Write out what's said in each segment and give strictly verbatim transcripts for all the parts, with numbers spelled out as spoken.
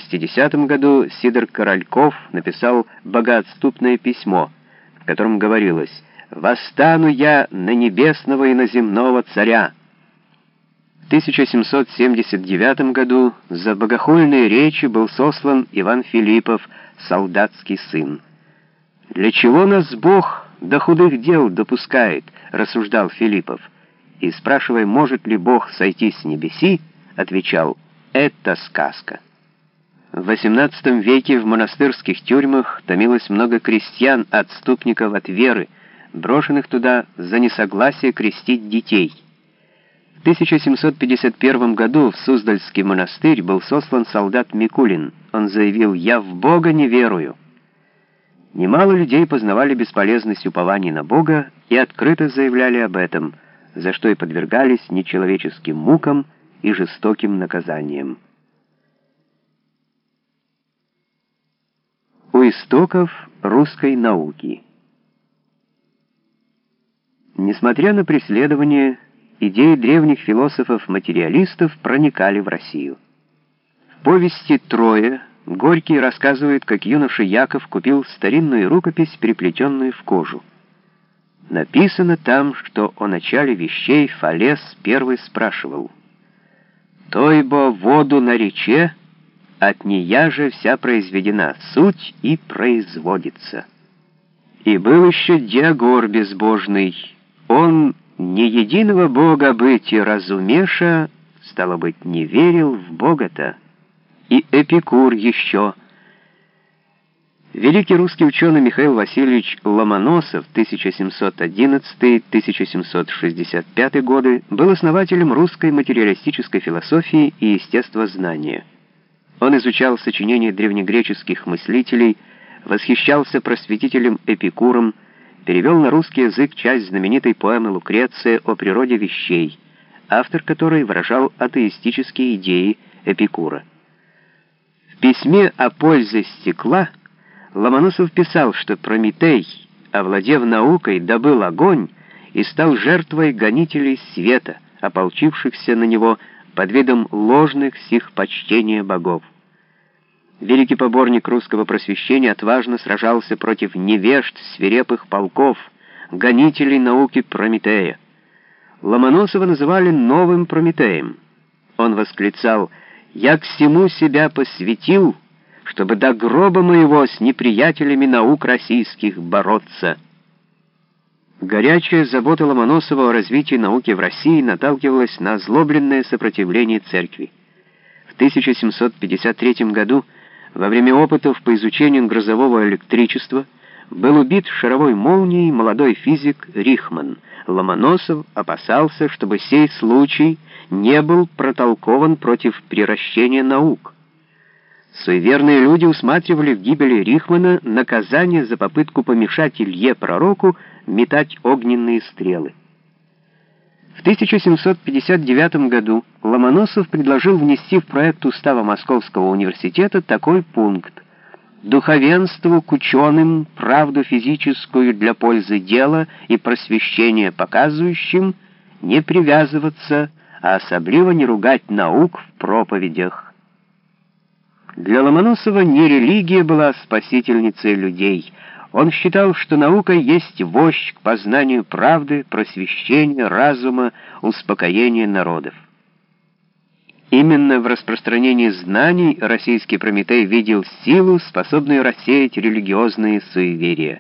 шестидесятом году Сидор Корольков написал богоотступное письмо, в котором говорилось: «Восстану я на небесного и на земного царя». В тысяча семьсот семьдесят девятом году за богохульные речи был сослан Иван Филиппов, солдатский сын. «Для чего нас Бог до худых дел допускает?» — рассуждал Филиппов. И, спрашивая, может ли Бог сойти с небеси, отвечал: «Это сказка». В восемнадцатом веке в монастырских тюрьмах томилось много крестьян, отступников от веры, брошенных туда за несогласие крестить детей. В тысяча семьсот пятьдесят первом году в Суздальский монастырь был сослан солдат Микулин. Он заявил: «Я в Бога не верую». Немало людей познавали бесполезность упования на Бога и открыто заявляли об этом, за что и подвергались нечеловеческим мукам и жестоким наказаниям. У истоков русской науки. Несмотря на преследование, идеи древних философов-материалистов проникали в Россию. В повести «Трое» Горький рассказывает, как юноша Яков купил старинную рукопись, переплетенную в кожу. Написано там, что о начале вещей Фалес первый спрашивал: «Тойбо воду на рече, от нея же вся произведена суть и производится». И был еще Диагор безбожный, он не единого Бога быть и разумеша, стало быть, не верил в Бога-то. И Эпикур еще. Великий русский ученый Михаил Васильевич Ломоносов тысяча семьсот одиннадцатый — тысяча семьсот шестьдесят пятый годы был основателем русской материалистической философии и естествознания. Он изучал сочинения древнегреческих мыслителей, восхищался просветителем Эпикуром, перевел на русский язык часть знаменитой поэмы Лукреция о природе вещей, автор которой выражал атеистические идеи Эпикура. В письме о пользе стекла Ломоносов писал, что Прометей, овладев наукой, добыл огонь и стал жертвой гонителей света, ополчившихся на него под видом ложных сих почтения богов. Великий поборник русского просвещения отважно сражался против невежд свирепых полков, гонителей науки Прометея. Ломоносова называли новым Прометеем. Он восклицал: «Я к всему себя посвятил, чтобы до гроба моего с неприятелями наук российских бороться». Горячая забота Ломоносова о развитии науки в России наталкивалась на озлобленное сопротивление церкви. В тысяча семьсот пятьдесят третьем году во время опытов по изучению грозового электричества был убит шаровой молнией молодой физик Рихман. Ломоносов опасался, чтобы сей случай не был протолкован против приращения наук. Суеверные люди усматривали в гибели Рихмана наказание за попытку помешать Илье Пророку метать огненные стрелы. В тысяча семьсот пятьдесят девятом году Ломоносов предложил внести в проект устава Московского университета такой пункт: «Духовенству к ученым, правду физическую для пользы дела и просвещения показывающим, не привязываться, а особливо не ругать наук в проповедях». Для Ломоносова не религия была спасительницей людей. Он считал, что наука есть вождь к познанию правды, просвещения, разума, успокоения народов. Именно в распространении знаний российский Прометей видел силу, способную рассеять религиозные суеверия.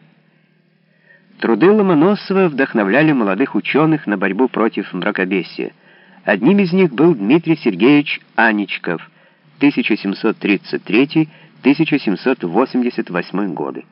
Труды Ломоносова вдохновляли молодых ученых на борьбу против мракобесия. Одним из них был Дмитрий Сергеевич Аничков, тысяча семьсот тридцать третий — тысяча семьсот восемьдесят восьмой годы.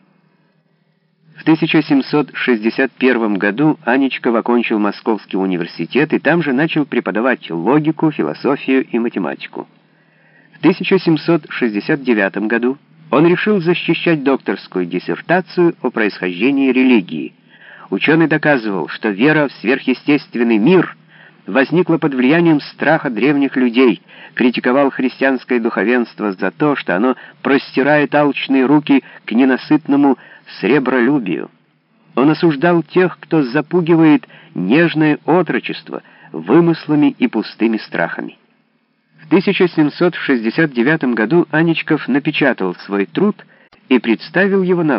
В тысяча семьсот шестьдесят первом году Аничков окончил Московский университет и там же начал преподавать логику, философию и математику. В тысяча семьсот шестьдесят девятом году он решил защищать докторскую диссертацию о происхождении религии. Ученый доказывал, что вера в сверхъестественный мир возникла под влиянием страха древних людей, критиковал христианское духовенство за то, что оно простирает алчные руки к ненасытному сребролюбию. Он осуждал тех, кто запугивает нежное отрочество вымыслами и пустыми страхами. В тысяча семьсот шестьдесят девятом году Аничков напечатал свой труд и представил его на